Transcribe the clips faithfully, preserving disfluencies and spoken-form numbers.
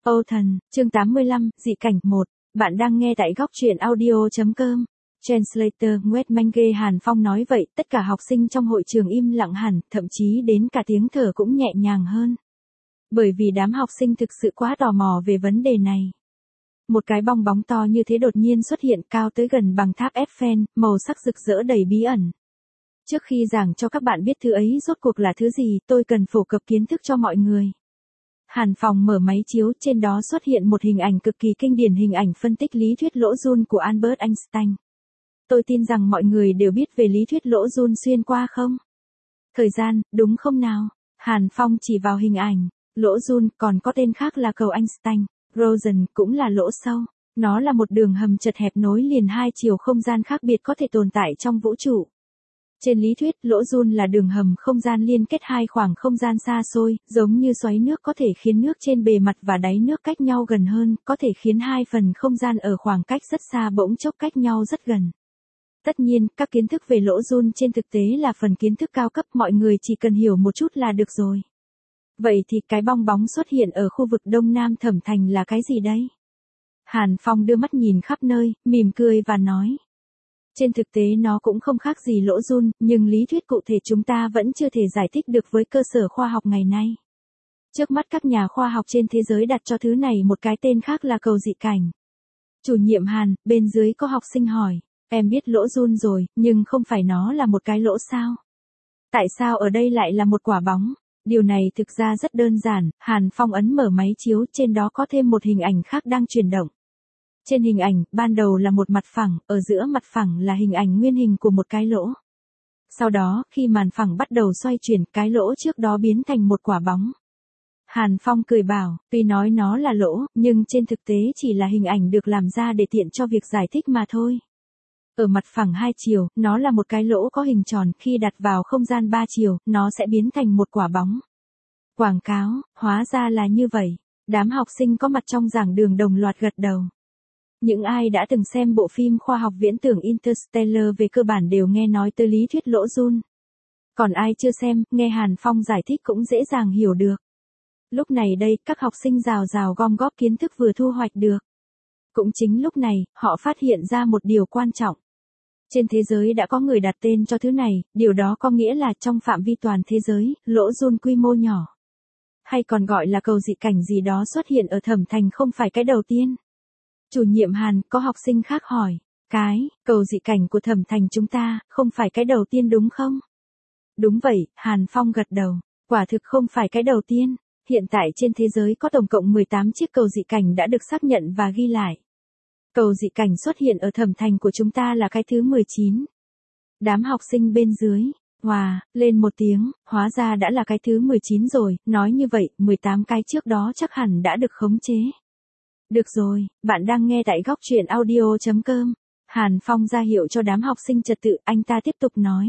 Âu Thần, chương tám mươi lăm, dị cảnh một. Bạn đang nghe tại góc truyện audio.com. Translator Nguyệt Mange Hàn Phong nói vậy, tất cả học sinh trong hội trường im lặng hẳn, thậm chí đến cả tiếng thở cũng nhẹ nhàng hơn. Bởi vì đám học sinh thực sự quá tò mò về vấn đề này. Một cái bong bóng to như thế đột nhiên xuất hiện cao tới gần bằng tháp Eiffel, màu sắc rực rỡ đầy bí ẩn. Trước khi giảng cho các bạn biết thứ ấy rốt cuộc là thứ gì, tôi cần phổ cập kiến thức cho mọi người. Hàn Phong mở máy chiếu, trên đó xuất hiện một hình ảnh cực kỳ kinh điển, hình ảnh phân tích lý thuyết lỗ giun của Albert Einstein. Tôi tin rằng mọi người đều biết về lý thuyết lỗ giun xuyên qua không? Thời gian, đúng không nào? Hàn Phong chỉ vào hình ảnh. Lỗ giun còn có tên khác là cầu Einstein, Rosen cũng là lỗ sâu. Nó là một đường hầm chật hẹp nối liền hai chiều không gian khác biệt có thể tồn tại trong vũ trụ. Trên lý thuyết, lỗ giun là đường hầm không gian liên kết hai khoảng không gian xa xôi, giống như xoáy nước có thể khiến nước trên bề mặt và đáy nước cách nhau gần hơn, có thể khiến hai phần không gian ở khoảng cách rất xa bỗng chốc cách nhau rất gần. Tất nhiên, các kiến thức về lỗ giun trên thực tế là phần kiến thức cao cấp, mọi người chỉ cần hiểu một chút là được rồi. Vậy thì cái bong bóng xuất hiện ở khu vực Đông Nam Thẩm Thành là cái gì đấy? Hàn Phong đưa mắt nhìn khắp nơi, mỉm cười và nói. Trên thực tế nó cũng không khác gì lỗ giun, nhưng lý thuyết cụ thể chúng ta vẫn chưa thể giải thích được với cơ sở khoa học ngày nay. Trước mắt các nhà khoa học trên thế giới đặt cho thứ này một cái tên khác là cầu dị cảnh. Chủ nhiệm Hàn, bên dưới có học sinh hỏi, em biết lỗ giun rồi, nhưng không phải nó là một cái lỗ sao? Tại sao ở đây lại là một quả bóng? Điều này thực ra rất đơn giản, Hàn Phong ấn mở máy chiếu, trên đó có thêm một hình ảnh khác đang chuyển động. Trên hình ảnh, ban đầu là một mặt phẳng, ở giữa mặt phẳng là hình ảnh nguyên hình của một cái lỗ. Sau đó, khi màn phẳng bắt đầu xoay chuyển, cái lỗ trước đó biến thành một quả bóng. Hàn Phong cười bảo, tuy nói nó là lỗ, nhưng trên thực tế chỉ là hình ảnh được làm ra để tiện cho việc giải thích mà thôi. Ở mặt phẳng hai chiều, nó là một cái lỗ có hình tròn, khi đặt vào không gian ba chiều, nó sẽ biến thành một quả bóng. Quảng cáo, hóa ra là như vậy. Đám học sinh có mặt trong giảng đường đồng loạt gật đầu. Những ai đã từng xem bộ phim khoa học viễn tưởng Interstellar về cơ bản đều nghe nói tới lý thuyết lỗ giun. Còn ai chưa xem, nghe Hàn Phong giải thích cũng dễ dàng hiểu được. Lúc này đây, các học sinh rào rào gom góp kiến thức vừa thu hoạch được. Cũng chính lúc này, họ phát hiện ra một điều quan trọng. Trên thế giới đã có người đặt tên cho thứ này, điều đó có nghĩa là trong phạm vi toàn thế giới, lỗ giun quy mô nhỏ, hay còn gọi là cầu dị cảnh gì đó xuất hiện ở Thẩm Thành không phải cái đầu tiên. Chủ nhiệm Hàn, có học sinh khác hỏi, cái, cầu dị cảnh của Thẩm Thành chúng ta, không phải cái đầu tiên đúng không? Đúng vậy, Hàn Phong gật đầu, quả thực không phải cái đầu tiên. Hiện tại trên thế giới có tổng cộng mười tám chiếc cầu dị cảnh đã được xác nhận và ghi lại. Cầu dị cảnh xuất hiện ở Thẩm Thành của chúng ta là cái thứ mười chín. Đám học sinh bên dưới, hòa, lên một tiếng, hóa ra đã là cái thứ mười chín rồi, nói như vậy, mười tám cái trước đó chắc hẳn đã được khống chế. Được rồi, bạn đang nghe tại góc truyện audio.com. Hàn Phong ra hiệu cho đám học sinh trật tự, anh ta tiếp tục nói.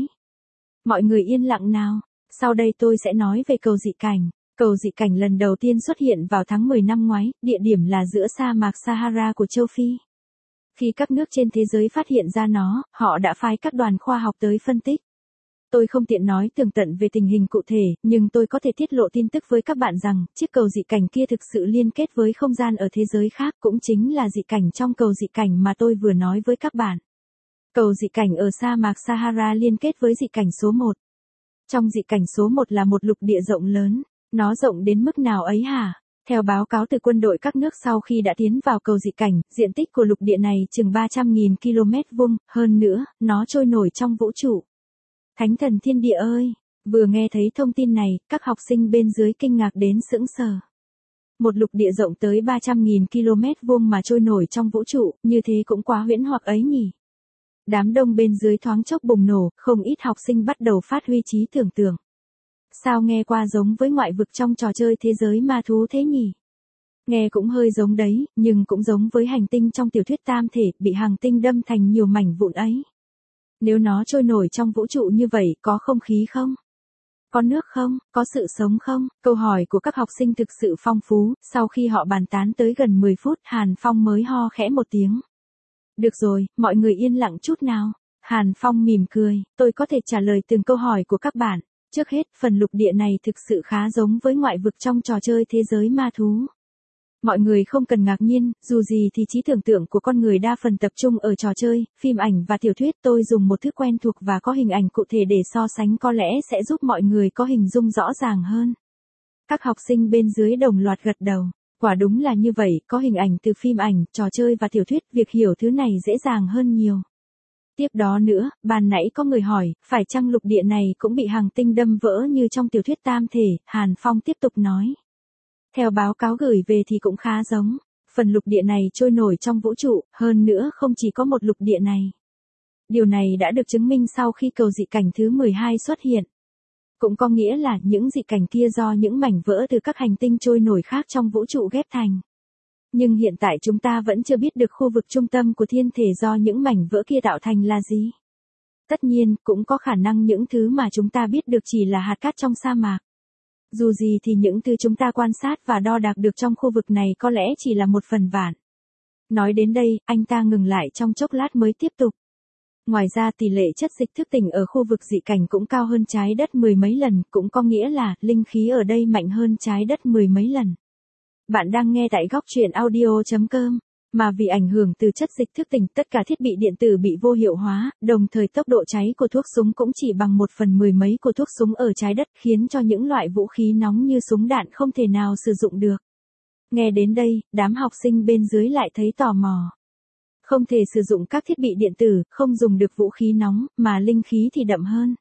Mọi người yên lặng nào, sau đây tôi sẽ nói về cầu dị cảnh. Cầu dị cảnh lần đầu tiên xuất hiện vào tháng mười năm ngoái, địa điểm là giữa sa mạc Sahara của châu Phi. Khi các nước trên thế giới phát hiện ra nó, họ đã phái các đoàn khoa học tới phân tích. Tôi không tiện nói tường tận về tình hình cụ thể, nhưng tôi có thể tiết lộ tin tức với các bạn rằng, chiếc cầu dị cảnh kia thực sự liên kết với không gian ở thế giới khác, cũng chính là dị cảnh trong cầu dị cảnh mà tôi vừa nói với các bạn. Cầu dị cảnh ở sa mạc Sahara liên kết với dị cảnh số một. Trong dị cảnh số một là một lục địa rộng lớn. Nó rộng đến mức nào ấy hả? Theo báo cáo từ quân đội các nước sau khi đã tiến vào cầu dị cảnh, diện tích của lục địa này chừng ba trăm nghìn ki lô mét vuông, hơn nữa, nó trôi nổi trong vũ trụ. Thánh thần thiên địa ơi! Vừa nghe thấy thông tin này, các học sinh bên dưới kinh ngạc đến sững sờ. Một lục địa rộng tới ba trăm nghìn ki lô mét vuông mà trôi nổi trong vũ trụ, như thế cũng quá huyễn hoặc ấy nhỉ? Đám đông bên dưới thoáng chốc bùng nổ, không ít học sinh bắt đầu phát huy trí tưởng tượng. Sao nghe qua giống với ngoại vực trong trò chơi thế giới ma thú thế nhỉ? Nghe cũng hơi giống đấy, nhưng cũng giống với hành tinh trong tiểu thuyết tam thể, bị hành tinh đâm thành nhiều mảnh vụn ấy. Nếu nó trôi nổi trong vũ trụ như vậy, có không khí không? Có nước không? Có sự sống không? Câu hỏi của các học sinh thực sự phong phú, sau khi họ bàn tán tới gần mười phút, Hàn Phong mới ho khẽ một tiếng. Được rồi, mọi người yên lặng chút nào. Hàn Phong mỉm cười, tôi có thể trả lời từng câu hỏi của các bạn. Trước hết, phần lục địa này thực sự khá giống với ngoại vực trong trò chơi thế giới ma thú. Mọi người không cần ngạc nhiên, dù gì thì trí tưởng tượng của con người đa phần tập trung ở trò chơi, phim ảnh và tiểu thuyết. Tôi dùng một thứ quen thuộc và có hình ảnh cụ thể để so sánh có lẽ sẽ giúp mọi người có hình dung rõ ràng hơn. Các học sinh bên dưới đồng loạt gật đầu. Quả đúng là như vậy, có hình ảnh từ phim ảnh, trò chơi và tiểu thuyết, việc hiểu thứ này dễ dàng hơn nhiều. Tiếp đó nữa, ban nãy có người hỏi, phải chăng lục địa này cũng bị hành tinh đâm vỡ như trong tiểu thuyết tam thể, Hàn Phong tiếp tục nói. Theo báo cáo gửi về thì cũng khá giống. Phần lục địa này trôi nổi trong vũ trụ, hơn nữa không chỉ có một lục địa này. Điều này đã được chứng minh sau khi cầu dị cảnh thứ mười hai xuất hiện. Cũng có nghĩa là những dị cảnh kia do những mảnh vỡ từ các hành tinh trôi nổi khác trong vũ trụ ghép thành. Nhưng hiện tại chúng ta vẫn chưa biết được khu vực trung tâm của thiên thể do những mảnh vỡ kia tạo thành là gì. Tất nhiên, cũng có khả năng những thứ mà chúng ta biết được chỉ là hạt cát trong sa mạc. Dù gì thì những thứ chúng ta quan sát và đo đạc được trong khu vực này có lẽ chỉ là một phần vạn. Nói đến đây, anh ta ngừng lại trong chốc lát mới tiếp tục. Ngoài ra tỷ lệ chất dịch thức tỉnh ở khu vực dị cảnh cũng cao hơn trái đất mười mấy lần, cũng có nghĩa là linh khí ở đây mạnh hơn trái đất mười mấy lần. Bạn đang nghe tại góc truyện audio chấm com. Mà vì ảnh hưởng từ chất dịch thức tỉnh, tất cả thiết bị điện tử bị vô hiệu hóa, đồng thời tốc độ cháy của thuốc súng cũng chỉ bằng một phần mười mấy của thuốc súng ở trái đất, khiến cho những loại vũ khí nóng như súng đạn không thể nào sử dụng được. Nghe đến đây, đám học sinh bên dưới lại thấy tò mò. Không thể sử dụng các thiết bị điện tử, không dùng được vũ khí nóng, mà linh khí thì đậm hơn.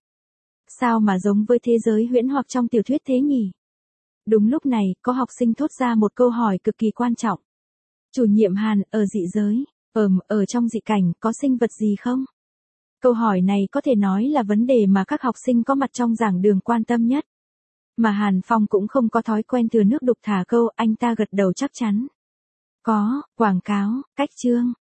Sao mà giống với thế giới huyễn hoặc trong tiểu thuyết thế nhỉ? Đúng lúc này, có học sinh thốt ra một câu hỏi cực kỳ quan trọng. Chủ nhiệm Hàn, ở dị giới, ờm, ở trong dị cảnh, có sinh vật gì không? Câu hỏi này có thể nói là vấn đề mà các học sinh có mặt trong giảng đường quan tâm nhất. Mà Hàn Phong cũng không có thói quen thừa nước đục thả câu, anh ta gật đầu chắc chắn. Có, quảng cáo, cách chương,